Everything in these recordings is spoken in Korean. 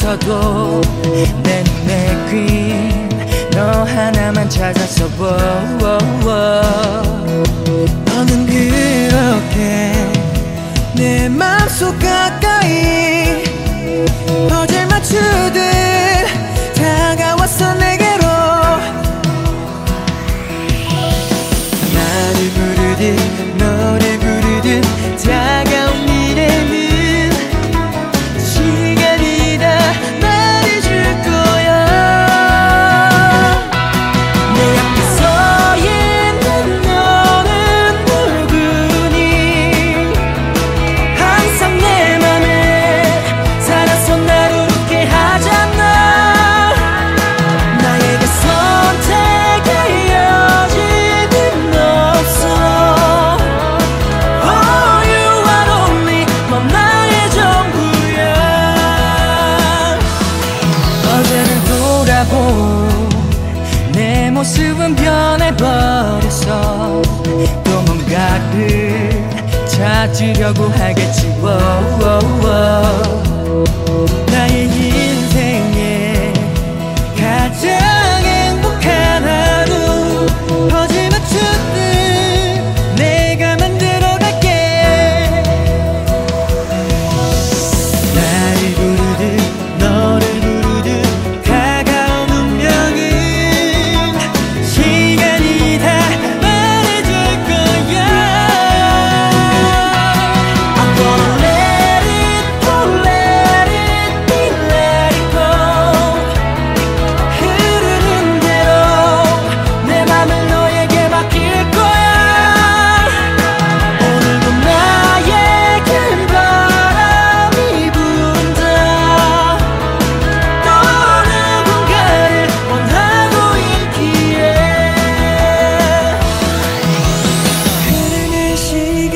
앞서도 내 눈에 띈 너 하나만 찾았어. 너는 그렇게 내 맘속 가까이 퍼즐 맞추듯 다가왔어 내게로. 나를 부르듯 너를 부르듯 다가온 미래는 시간이 다 말해줄 거야. 내 앞에 서 있는 너는 누구니. 항상 내 맘에 살아서 나를 웃게 하잖아. 나에게 선택의 여지는 없어. Oh, you are only, 넌 나의 전부야. 어제를 돌아본 내 모습은 변해버렸어. 또 뭔가를 찾으려고 하겠지. 나의 인생에 가장 행복한 하루 퍼즐 맞추듯 내가 만들어갈게. 나를 부르듯 너를 부르듯 다가온 운명은 시간이 다 말해줄 거야. I'm gonna let it go, let it be, let it go. 흐르는 대로 내 맘을 너에게 맡길 거야. 오늘도 나에겐 바람이 분다. 또 누군가를 원하고 있기에. 흐르는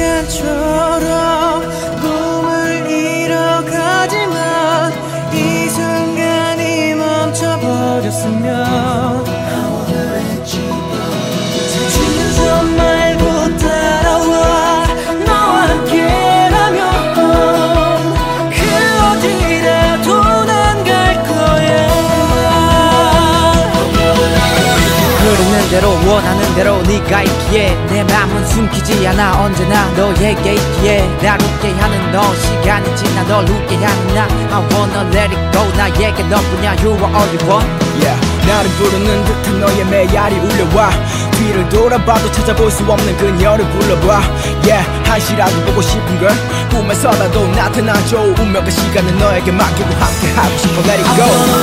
시간처럼 꿈을 잃어가지만 이 순간이 멈춰버렸으면 지금 말고 따라와. 너와 함께라면 그 어디라도 난 갈 거야. 흐르는 대로 원하는 대로 네가 있기에 내 맘은 숨기지 않아. 언제나 너에게 있기에 날 웃게 하는 너, 시간이 지나 널 웃게 하는 나. I wanna let it go. 나에게 너뿐이야. You are all you want. Yeah, 나를 부르는 듯한 너의 메아리 울려와. 뒤를 돌아봐도 찾아볼 수 없는 그녀를 불러봐. Yeah, 한시라도 보고 싶은 걸 꿈에서라도 나타나줘. 운명과 시간을 너에게 맡기고 함께 하고 싶어. Let it go.